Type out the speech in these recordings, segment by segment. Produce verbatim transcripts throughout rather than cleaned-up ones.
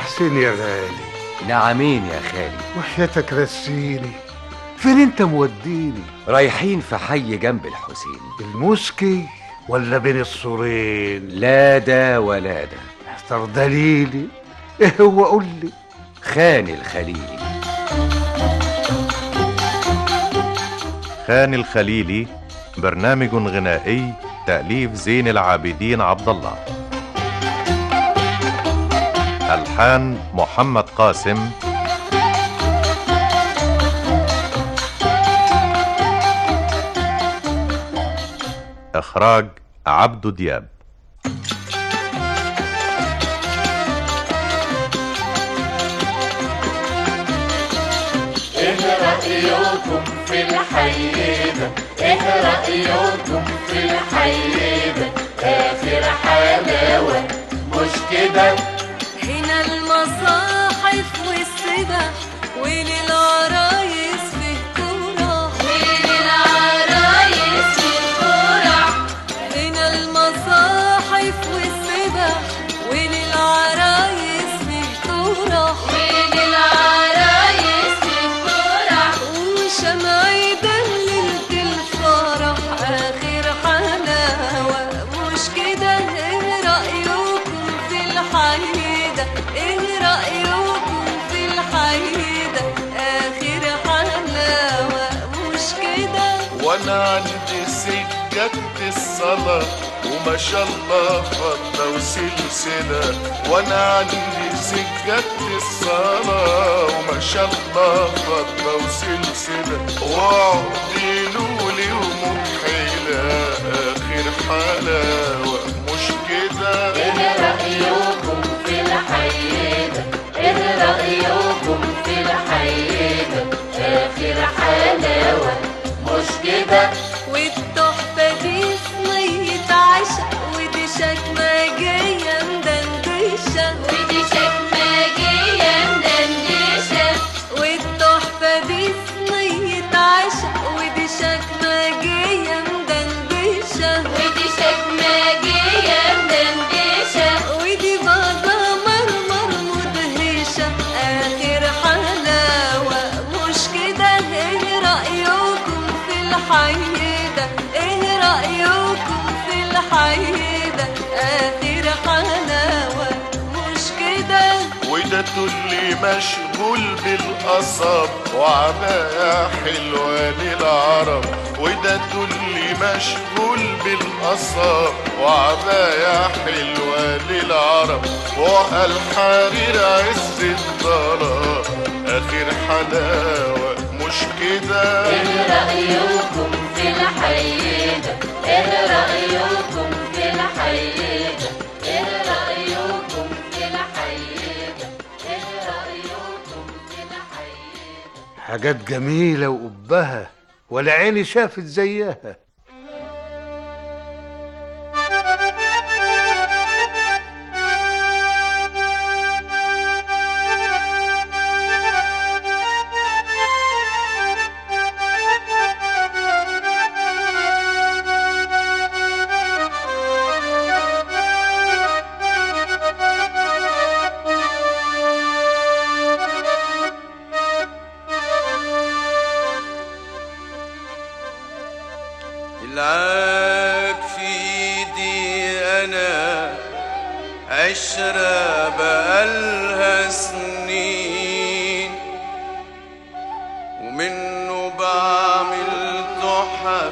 حسين يا غالي. نعمين يا خالي. وحياتك رسيني، فين انت موديني؟ رايحين في حي جنب الحسين. المسكي ولا بين السورين؟ لا ده ولا ده. اختار دليلي، ايه هو؟ قول لي. خان الخليلي. خان الخليلي برنامج غنائي تأليف زين العابدين عبد الله، ألحان محمد قاسم، إخراج عبدو دياب. ايه رأيكم في الحي ده؟ ايه رأيكم في الحي ده؟ آخر حلاوة مش كده؟ هنا المصاحف والسبح وللعرايس فيه كورة، وللعرايس فيه كورة. هنا المصاحف والسبح وللعرايس فيه كورة، وللعرايس فيه كورة. وشمع يدلل الفرح آخر حلاوة مش كده؟ ايه رأيكم في الحي ده؟ ايه رأيكم في الحي ده؟ آخر حلاوة مش كده؟ وانا عندي سجادة الصلاة وما شاء الله فضة وسلسلة. وانا عندي سجادة الصلاة وما شاء الله فضة وسلسلة. وعقدي لولي ومكحلة آخر حلاوة مش كده؟ ايه رأيكم في الحي ده؟ ايه رأيكم في الحي ده؟ آخر حلاوة مش كده؟ والتحفة دي صينية عشق ودي شكمجية مدندشة، ودي شكمجية مدندشة. والتحفة دي صينية عشق ودي شكمجية مدندشة، ودي شكمجية مدندشة. ودي بابا مرمر مدهشة آخر حلاوة مش كده؟ ايه رأيكم في الحي ده؟ ايه رأيكم في الحي ده؟ آخر حلاوة مش كده؟ وده تقولي مشغول بالقصب وعباية حلوة للعرب. وده تقولي مشغول بالقصب وعباية حلوة للعرب. والحرير عز الطلب آخر حلاوة مش كده؟ ايه رأيكم في الحي ده؟ ايه رأيكم في الحي ده؟ ايه رأيكم في الحي ده؟ ايه رأيكم في الحي ده؟ حاجات جميلة وقبها ولا عيني شافت زيها. العاك في ايدي انا عشرة بقالها سنين، ومنه بعمل تحف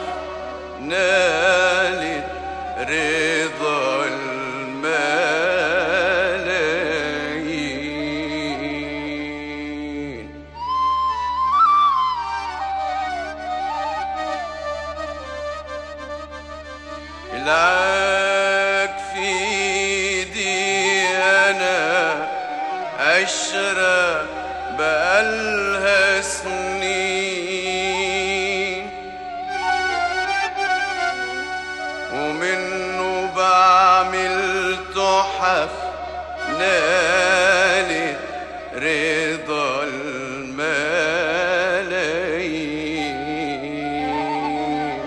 نالت رضا الملايين. العاك في ايدي انا عشرة بقالها سنين، ومنه بعمل تحف نالت رضا الملايين.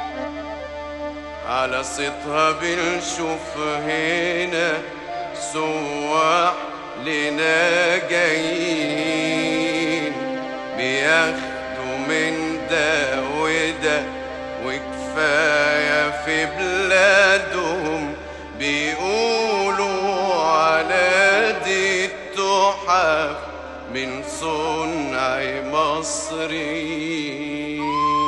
على صيتها بنشوف هنا سواح لنا جايين بياخدوا من ده وده، وكفاية في بلادهم بيقولوا على دي التحف من صنع مصريين.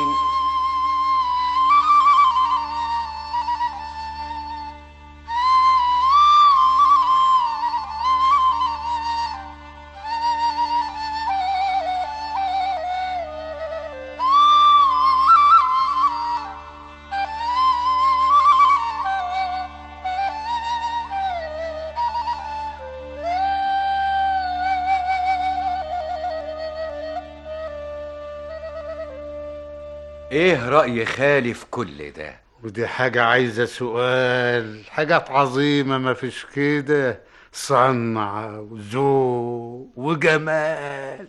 ايه رأي خالي في كل ده؟ ودي حاجة عايزة سؤال، حاجات عظيمة ما فيش كده، صنعة وذوق وجمال.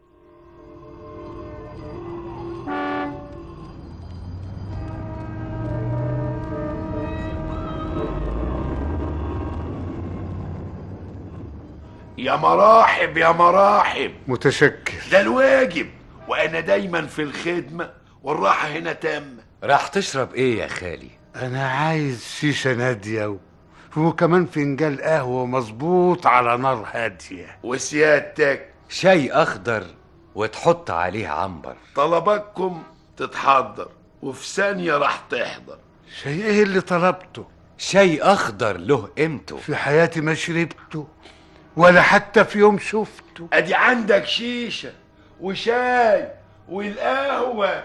يا مراحب يا مراحب. متشكر. ده الواجب، وانا دايما في الخدمة والراحة هنا تامة. راح تشرب ايه يا خالي؟ انا عايز شيشة نادية و... وكمان فنجان قهوة مظبوط على نار هادية. وسيادتك؟ شاي اخضر وتحط عليه عنبر. طلباتكم تتحضر وفي ثانية راح تحضر. شاي ايه اللي طلبته؟ شاي اخضر له قيمته. في حياتي ما شربته ولا حتى في يوم شفته. ادي عندك شيشة وشاي والقهوة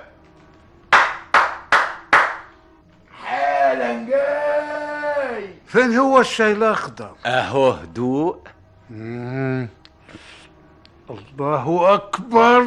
حالا جاي. فين هو الشاي الاخضر؟ اهو هدوء. مم. الله اكبر.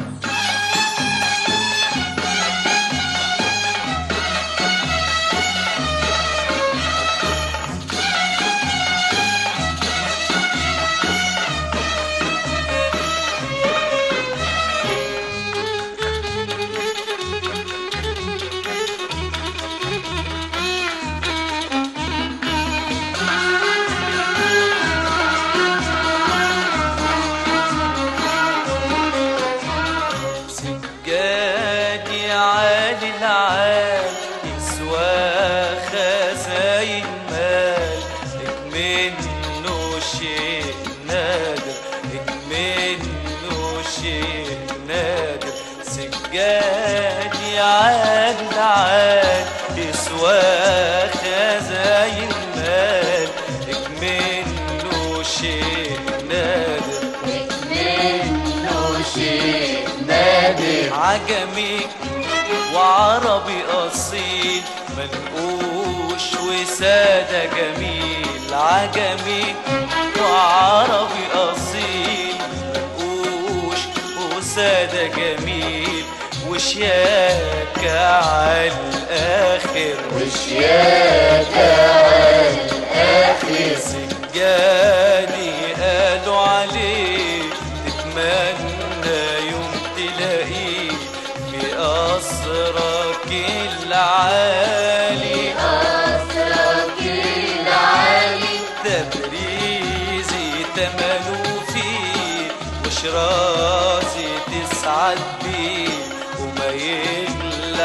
عجمي وعربي أصيل منقوش وسادة جميل. عجمي وعربي أصيل منقوش وسادة جميل. وشياكة عالآخر وشياكة عالآخر. سجادي قالوا عليه تتمنى يوم تلاقيه في قصرك العالي. قصرك العالي. تبريزي تملوا فيه وشرازي تسعد بيه وما يغلى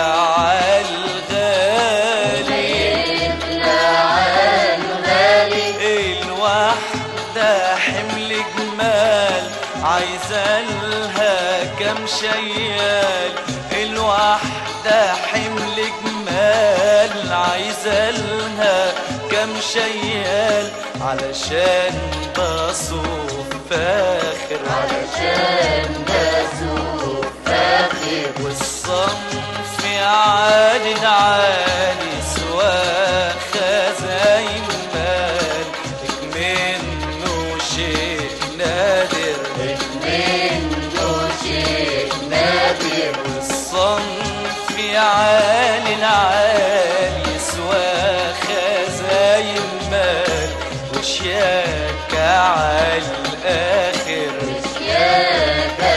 عالغالي. يغلى عالغالي. الواحدة حمل جمال عايزة لها كم شيال. الواحدة حمل جمال عايزة لها كم شيال. علشان بصوف فاخر. علشان بصوف فاخر. والصنف عالي عالي سوا خزاين مال. منه شيء نادر. منه شيء نادر. والصنف عالي العالي سوا خزاين مال. وشياكة عالآخر. وشياكة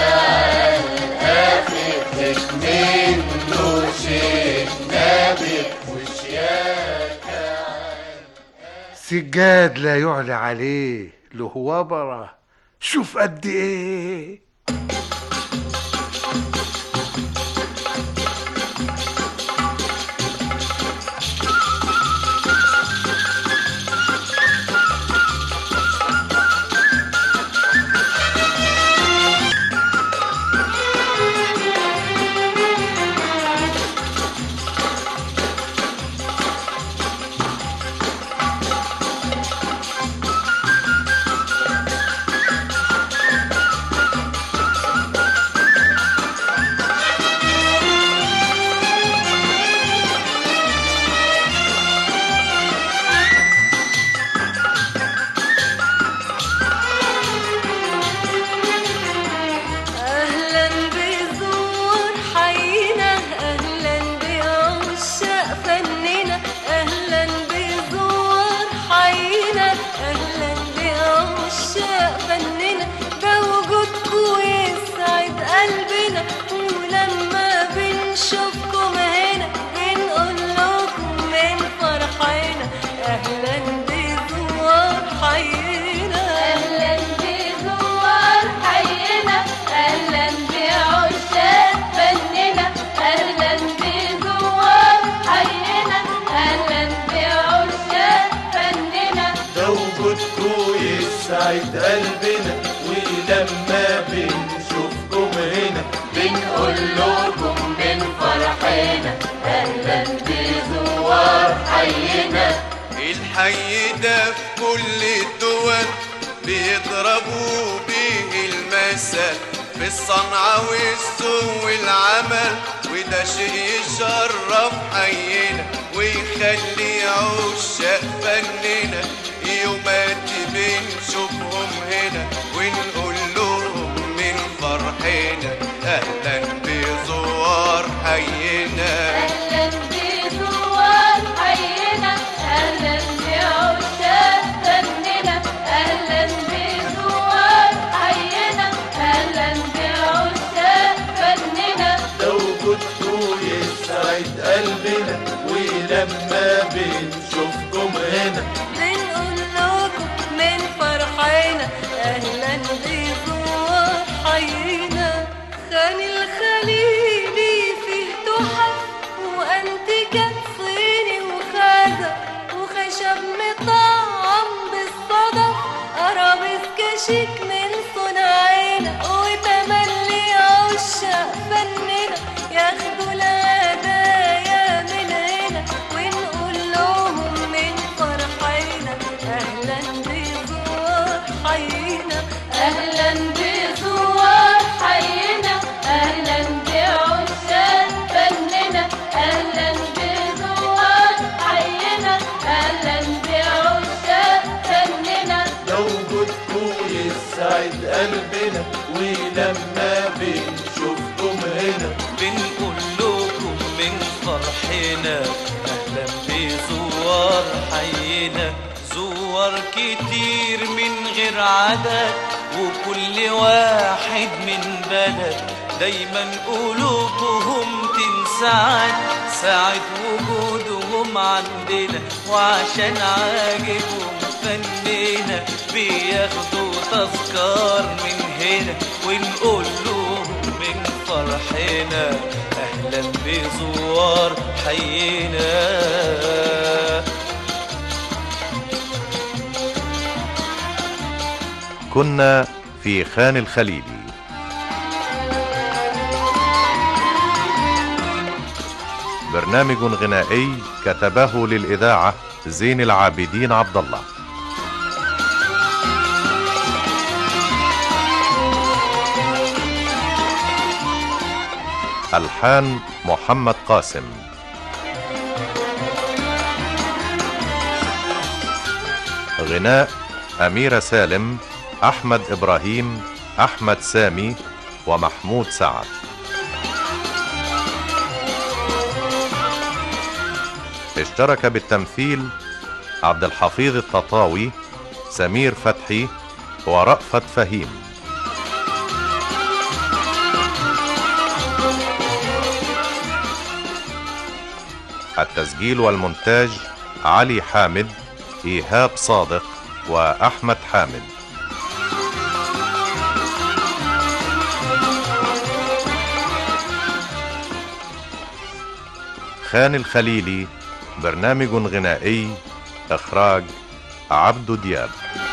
عالآخر. منه شيء نادر. وشياكة سجاد لا يعلى عليه، له وبره، شوف قد ايه. يسعد قلبنا، ولما بنشوفكم هنا بنقول لكم من فرحنا أهلا بزوار حينا. الحي ده في كل الدول بيضربوا بيه المثل في الصنعة والسوق والعمل، وده شيء يشرف حينا ويخلي عشاق فننا يومات بنشوفهم هنا ونقول لهم من فرحنا أهلا بزوار حينا. أهلا بزوار حينا، أهلا بعشاق فننا، أهلا بزوار حينا، أهلا بعشاق فننا. لو وجودكم يسعد قلبنا، ولما بنشوفكم هنا بنقول لكم من فرحنا أهلا بزوار حينا. خان الخليلي فيه تحف وأنتيكات صيني وخزف وخشب مطعم بالصدف، أرابيسك شيك من صناعنا وتملي عشاق فننا ياخدوا الهدايا من هنا ونقول لهم من فرحنا أهلا بزوار حينا. أهلا بزوار حينا، أهلا بعشاق فننا، أهلا بزوار حينا، أهلا بعشاق فننا. لو وجودكم يسعد قلبنا، ولما بنشوفكم هنا بنقول لكم من فرحنا أهلا بزوار حينا. زوار كتير من غير عدد وكل واحد من بلد، دايما قلوبهم تنسعد ساعة وجودهم عندنا، وعشان عاجبهم فننا بياخدوا تذكار من هنا ونقول لهم من فرحنا أهلا بزوار حينا. كنا في خان الخليلي. برنامج غنائي كتبه للإذاعة زين العابدين عبد الله. ألحان محمد قاسم. غناء أميرة سالم، أحمد إبراهيم، أحمد سامي ومحمود سعد. اشترك بالتمثيل عبد الحفيظ التطاوي، سمير فتحي ورأفت فهيم. التسجيل والمونتاج علي حامد، إيهاب صادق وأحمد حامد. خان الخليلي. برنامج غنائي إخراج عبدو دياب.